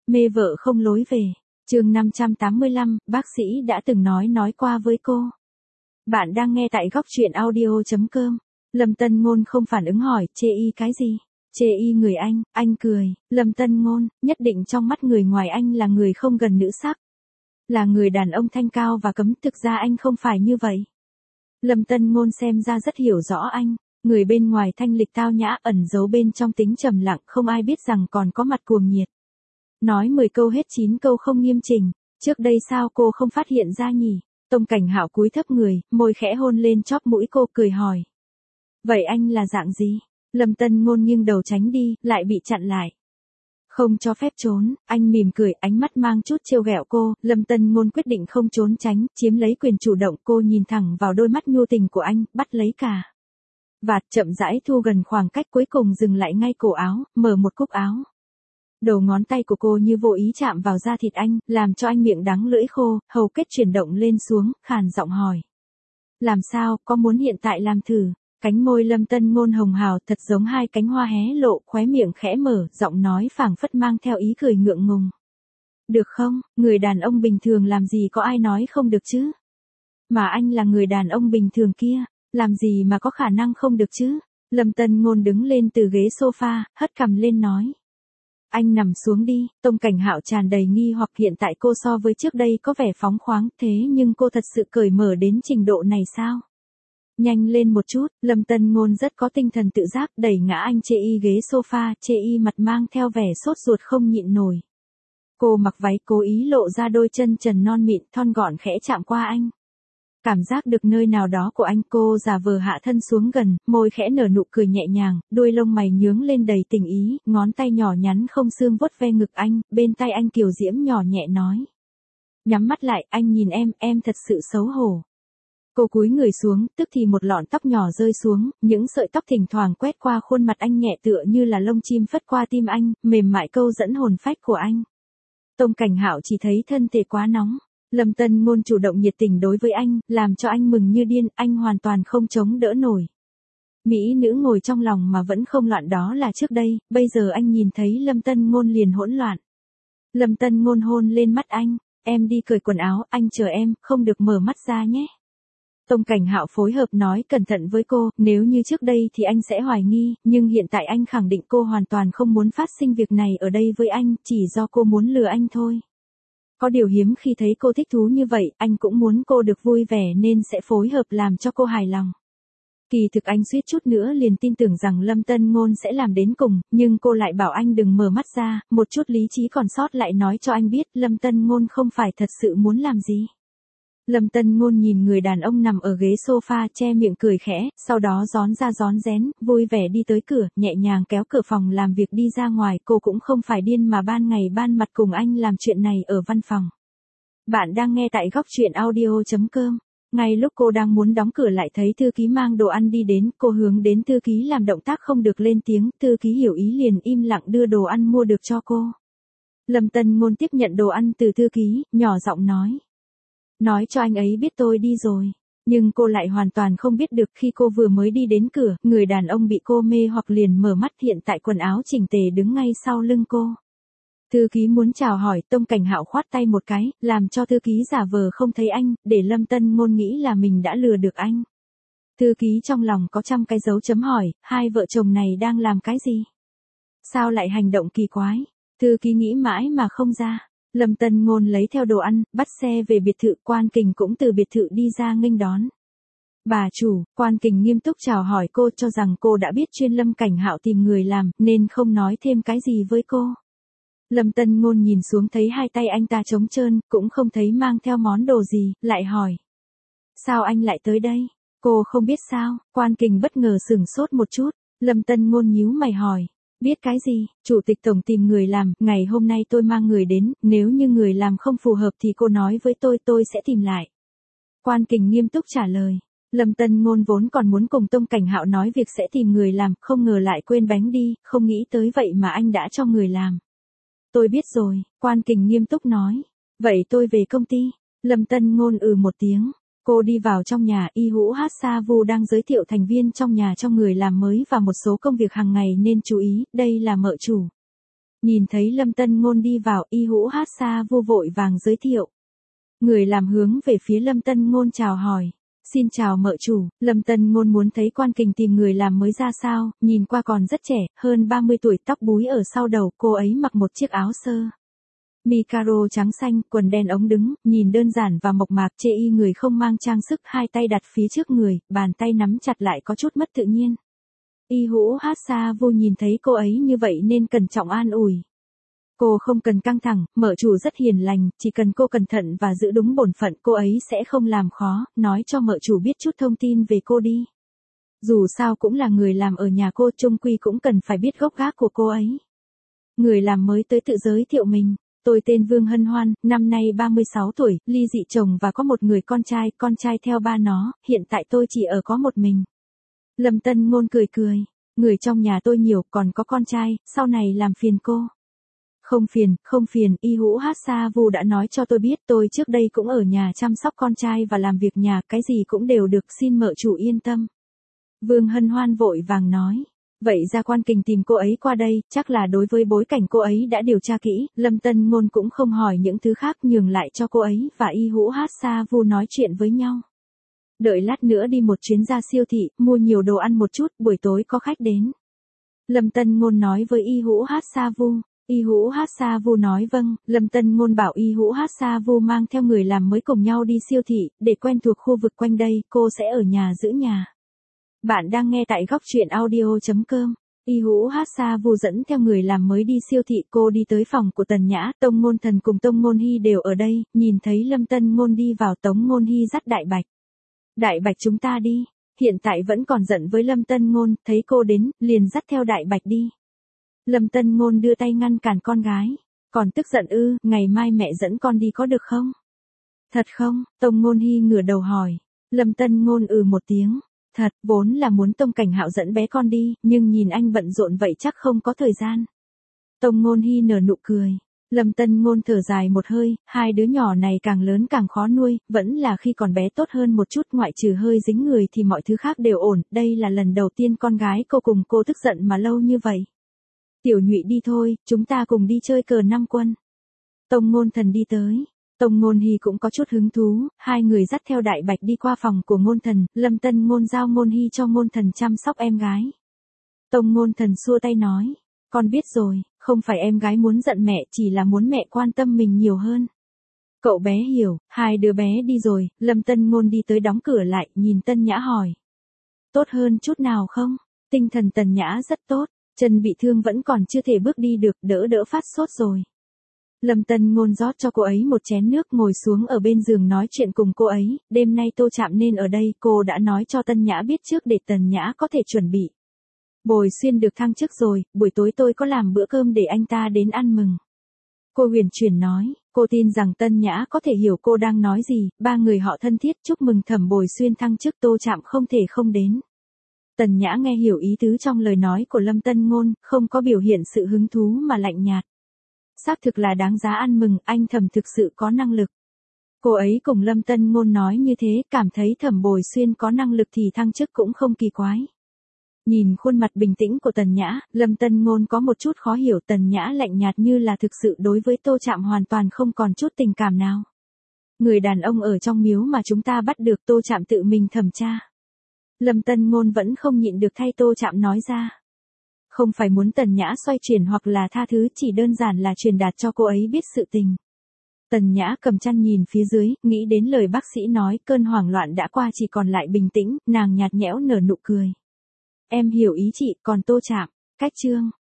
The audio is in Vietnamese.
Mê vợ không lối về. Chương 585, bác sĩ đã từng nói qua với cô. Bạn đang nghe tại góc truyện audio.com. Lâm Tân Ngôn không phản ứng hỏi, chê y cái gì? Chê y người anh cười, Lâm Tân Ngôn, nhất định trong mắt người ngoài anh là người không gần nữ sắc. Là người đàn ông thanh cao và cấm, thực ra anh không phải như vậy. Lâm Tân Ngôn xem ra rất hiểu rõ anh, người bên ngoài thanh lịch tao nhã ẩn giấu bên trong tính trầm lặng, không ai biết rằng còn có mặt cuồng nhiệt. Nói 10 câu hết 9 câu không nghiêm chỉnh, trước đây sao cô không phát hiện ra nhỉ? Tông Cảnh Hạo cúi thấp người, môi khẽ hôn lên chóp mũi cô, cười hỏi. Vậy anh là dạng gì? Lâm Tân Ngôn nghiêng đầu tránh đi, lại bị chặn lại. Không cho phép trốn, anh mỉm cười, ánh mắt mang chút trêu ghẹo cô. Lâm Tân Ngôn quyết định không trốn tránh, chiếm lấy quyền chủ động. Cô nhìn thẳng vào đôi mắt nhu tình của anh, bắt lấy cả vạt, chậm rãi thu gần khoảng cách, cuối cùng dừng lại ngay cổ áo, mở một cúc áo. Đầu ngón tay của cô như vô ý chạm vào da thịt anh, làm cho anh miệng đắng lưỡi khô, hầu kết chuyển động lên xuống, khàn giọng hỏi. Làm sao, có muốn hiện tại làm thử? Cánh môi Lâm Tân Ngôn hồng hào, thật giống hai cánh hoa hé lộ, khóe miệng khẽ mở, giọng nói phảng phất mang theo ý cười ngượng ngùng. Được không, người đàn ông bình thường làm gì có ai nói không được chứ? Mà anh là người đàn ông bình thường kia, làm gì mà có khả năng không được chứ? Lâm Tân Ngôn đứng lên từ ghế sofa, hất cằm lên nói. Anh nằm xuống đi. Tông Cảnh Hạo tràn đầy nghi hoặc, hiện tại cô so với trước đây có vẻ phóng khoáng, thế nhưng cô thật sự cởi mở đến trình độ này sao? Nhanh lên một chút. Lâm Tân Ngôn rất có tinh thần tự giác, đẩy ngã anh chê y ghế sofa, chê y mặt mang theo vẻ sốt ruột không nhịn nổi. Cô mặc váy cố ý lộ ra đôi chân trần non mịn thon gọn khẽ chạm qua anh. Cảm giác được nơi nào đó của anh, cô giả vờ hạ thân xuống gần, môi khẽ nở nụ cười nhẹ nhàng, đuôi lông mày nhướng lên đầy tình ý, ngón tay nhỏ nhắn không xương vuốt ve ngực anh, bên tai anh kiều diễm nhỏ nhẹ nói. Nhắm mắt lại, anh nhìn em thật sự xấu hổ. Cô cúi người xuống, tức thì một lọn tóc nhỏ rơi xuống, những sợi tóc thỉnh thoảng quét qua khuôn mặt anh nhẹ tựa như là lông chim phất qua tim anh, mềm mại câu dẫn hồn phách của anh. Tông Cảnh Hạo chỉ thấy thân thể quá nóng. Lâm Tân Ngôn chủ động nhiệt tình đối với anh, làm cho anh mừng như điên, anh hoàn toàn không chống đỡ nổi. Mỹ nữ ngồi trong lòng mà vẫn không loạn, đó là trước đây, bây giờ anh nhìn thấy Lâm Tân Ngôn liền hỗn loạn. Lâm Tân Ngôn hôn lên mắt anh, em đi cởi quần áo, anh chờ em, không được mở mắt ra nhé. Tông Cảnh Hạo phối hợp nói cẩn thận với cô, nếu như trước đây thì anh sẽ hoài nghi, nhưng hiện tại anh khẳng định cô hoàn toàn không muốn phát sinh việc này ở đây với anh, chỉ do cô muốn lừa anh thôi. Có điều hiếm khi thấy cô thích thú như vậy, anh cũng muốn cô được vui vẻ nên sẽ phối hợp làm cho cô hài lòng. Kỳ thực anh suýt chút nữa liền tin tưởng rằng Lâm Tân Ngôn sẽ làm đến cùng, nhưng cô lại bảo anh đừng mở mắt ra, một chút lý trí còn sót lại nói cho anh biết Lâm Tân Ngôn không phải thật sự muốn làm gì. Lâm Tân Ngôn nhìn người đàn ông nằm ở ghế sofa che miệng cười khẽ, sau đó rón ra rón rén, vui vẻ đi tới cửa, nhẹ nhàng kéo cửa phòng làm việc đi ra ngoài, cô cũng không phải điên mà ban ngày ban mặt cùng anh làm chuyện này ở văn phòng. Bạn đang nghe tại góc truyện audio.com. Ngay lúc cô đang muốn đóng cửa lại thấy thư ký mang đồ ăn đi đến, cô hướng đến thư ký làm động tác không được lên tiếng, thư ký hiểu ý liền im lặng đưa đồ ăn mua được cho cô. Lâm Tân Ngôn tiếp nhận đồ ăn từ thư ký, nhỏ giọng nói. Nói cho anh ấy biết tôi đi rồi. Nhưng cô lại hoàn toàn không biết được khi cô vừa mới đi đến cửa, người đàn ông bị cô mê hoặc liền mở mắt, hiện tại quần áo chỉnh tề đứng ngay sau lưng cô. Thư ký muốn chào hỏi, Tông Cảnh Hạo khoát tay một cái, làm cho thư ký giả vờ không thấy anh, để Lâm Tân Ngôn nghĩ là mình đã lừa được anh. Thư ký trong lòng có trăm cái dấu chấm hỏi, hai vợ chồng này đang làm cái gì? Sao lại hành động kỳ quái? Thư ký nghĩ mãi mà không ra. Lâm Tân Ngôn lấy theo đồ ăn, bắt xe về biệt thự, Quan Kình cũng từ biệt thự đi ra nghênh đón. Bà chủ, Quan Kình nghiêm túc chào hỏi cô, cho rằng cô đã biết chuyên Lâm Cảnh Hạo tìm người làm, nên không nói thêm cái gì với cô. Lâm Tân Ngôn nhìn xuống thấy hai tay anh ta trống trơn, cũng không thấy mang theo món đồ gì, lại hỏi. Sao anh lại tới đây? Cô không biết sao? Quan Kình bất ngờ sửng sốt một chút. Lâm Tân Ngôn nhíu mày hỏi. Biết cái gì? Chủ tịch tổng tìm người làm, ngày hôm nay tôi mang người đến, nếu như người làm không phù hợp thì cô nói với tôi sẽ tìm lại. Quan Kình nghiêm túc trả lời. Lâm Tân Ngôn vốn còn muốn cùng Tông Cảnh Hạo nói việc sẽ tìm người làm, không ngờ lại quên bánh đi, không nghĩ tới vậy mà anh đã cho người làm. Tôi biết rồi, Quan Kình nghiêm túc nói. Vậy tôi về công ty. Lâm Tân Ngôn một tiếng. Cô đi vào trong nhà, Y Hữu Hát Sa Vu đang giới thiệu thành viên trong nhà cho người làm mới và một số công việc hàng ngày nên chú ý, đây là mợ chủ. Nhìn thấy Lâm Tân Ngôn đi vào, Y Hữu Hát Xa Vu vội vàng giới thiệu. Người làm hướng về phía Lâm Tân Ngôn chào hỏi. Xin chào mợ chủ, Lâm Tân Ngôn muốn thấy Quan Kình tìm người làm mới ra sao, nhìn qua còn rất trẻ, hơn 30 tuổi, tóc búi ở sau đầu, cô ấy mặc một chiếc áo sơ mi caro trắng xanh, quần đen ống đứng, nhìn đơn giản và mộc mạc, chê y người không mang trang sức, hai tay đặt phía trước người, bàn tay nắm chặt lại có chút mất tự nhiên. Y Hữu Hát Xa Vu nhìn thấy cô ấy như vậy nên cẩn trọng an ủi. Cô không cần căng thẳng, mợ chủ rất hiền lành, chỉ cần cô cẩn thận và giữ đúng bổn phận cô ấy sẽ không làm khó, nói cho mợ chủ biết chút thông tin về cô đi. Dù sao cũng là người làm ở nhà cô, chung quy cũng cần phải biết gốc gác của cô ấy. Người làm mới tới tự giới thiệu mình. Tôi tên Vương Hân Hoan, năm nay 36 tuổi, ly dị chồng và có một người con trai theo ba nó, hiện tại tôi chỉ ở có một mình. Lâm Tân Ngôn cười cười, người trong nhà tôi nhiều, còn có con trai, sau này làm phiền cô. Không phiền, Y Hữu Hát Xa Vu đã nói cho tôi biết, tôi trước đây cũng ở nhà chăm sóc con trai và làm việc nhà, cái gì cũng đều được, xin mợ chủ yên tâm. Vương Hân Hoan vội vàng nói. Vậy ra Quan Kình tìm cô ấy qua đây, chắc là đối với bối cảnh cô ấy đã điều tra kỹ, Lâm Tân Ngôn cũng không hỏi những thứ khác, nhường lại cho cô ấy và Y Hữu Hát Xa Vu nói chuyện với nhau. Đợi lát nữa đi một chuyến ra siêu thị, mua nhiều đồ ăn một chút, buổi tối có khách đến. Lâm Tân Ngôn nói với Y Hữu Hát Xa Vu. Y Hữu Hát Xa Vu nói vâng, Lâm Tân Ngôn bảo Y Hữu Hát Xa Vu mang theo người làm mới cùng nhau đi siêu thị, để quen thuộc khu vực quanh đây, cô sẽ ở nhà giữ nhà. Bạn đang nghe tại góc truyện audio.com. Y Hữu Hát Xa Vu dẫn theo người làm mới đi siêu thị, cô đi tới phòng của Tần Nhã, Tông Ngôn Thần cùng Tông Ngôn Hy đều ở đây, nhìn thấy Lâm Tân Ngôn đi vào, Tống Ngôn Hy dắt Đại Bạch. Đại Bạch chúng ta đi, hiện tại vẫn còn giận với Lâm Tân Ngôn, thấy cô đến, liền dắt theo Đại Bạch đi. Lâm Tân Ngôn đưa tay ngăn cản con gái. Còn tức giận ư, ngày mai mẹ dẫn con đi có được không? Thật không? Tông Ngôn Hy ngửa đầu hỏi. Lâm Tân Ngôn một tiếng. Thật, vốn là muốn Tông Cảnh Hạo dẫn bé con đi, nhưng nhìn anh bận rộn vậy chắc không có thời gian. Tông Ngôn Hy nở nụ cười. Lâm Tân Ngôn thở dài một hơi, hai đứa nhỏ này càng lớn càng khó nuôi, vẫn là khi còn bé tốt hơn một chút, ngoại trừ hơi dính người thì mọi thứ khác đều ổn, đây là lần đầu tiên con gái cô cùng cô tức giận mà lâu như vậy. Tiểu Nhụy đi thôi, chúng ta cùng đi chơi cờ 5 quân. Tông Ngôn Thần đi tới. Tông Ngôn Hy cũng có chút hứng thú, hai người dắt theo Đại Bạch đi qua phòng của Ngôn Thần, Lâm Tân Ngôn giao Ngôn Hy cho Ngôn Thần chăm sóc em gái. Tông Ngôn Thần xua tay nói, con biết rồi, không phải em gái muốn giận mẹ, chỉ là muốn mẹ quan tâm mình nhiều hơn. Cậu bé hiểu, hai đứa bé đi rồi, Lâm Tân Ngôn đi tới đóng cửa lại, nhìn Tân Nhã hỏi. Tốt hơn chút nào không? Tinh thần Tần Nhã rất tốt, chân bị thương vẫn còn chưa thể bước đi được, đỡ phát sốt rồi. Lâm Tân Ngôn rót cho cô ấy một chén nước, ngồi xuống ở bên giường nói chuyện cùng cô ấy, đêm nay Tô Trạm nên ở đây, cô đã nói cho Tân Nhã biết trước để Tần Nhã có thể chuẩn bị. Bồi Xuyên được thăng chức rồi, buổi tối tôi có làm bữa cơm để anh ta đến ăn mừng. Cô huyền chuyển nói, cô tin rằng Tân Nhã có thể hiểu cô đang nói gì, ba người họ thân thiết chúc mừng Thẩm Bồi Xuyên thăng chức, Tô Trạm không thể không đến. Tần Nhã nghe hiểu ý tứ trong lời nói của Lâm Tân Ngôn, không có biểu hiện sự hứng thú mà lạnh nhạt. Xác thực là đáng giá ăn mừng, anh Thẩm thực sự có năng lực. Cô ấy cùng Lâm Tân Ngôn nói như thế, cảm thấy Thẩm Bồi Xuyên có năng lực thì thăng chức cũng không kỳ quái. Nhìn khuôn mặt bình tĩnh của Tần Nhã, Lâm Tân Ngôn có một chút khó hiểu, Tần Nhã lạnh nhạt như là thực sự đối với Tô Trạm hoàn toàn không còn chút tình cảm nào. Người đàn ông ở trong miếu mà chúng ta bắt được, Tô Trạm tự mình thẩm tra. Lâm Tân Ngôn vẫn không nhịn được thay Tô Trạm nói ra. Không phải muốn Tần Nhã xoay chuyển hoặc là tha thứ, chỉ đơn giản là truyền đạt cho cô ấy biết sự tình. Tần Nhã cầm chăn nhìn phía dưới, nghĩ đến lời bác sĩ nói, cơn hoảng loạn đã qua chỉ còn lại bình tĩnh, nàng nhạt nhẽo nở nụ cười. Em hiểu ý chị, còn Tô Trạm, cách chương.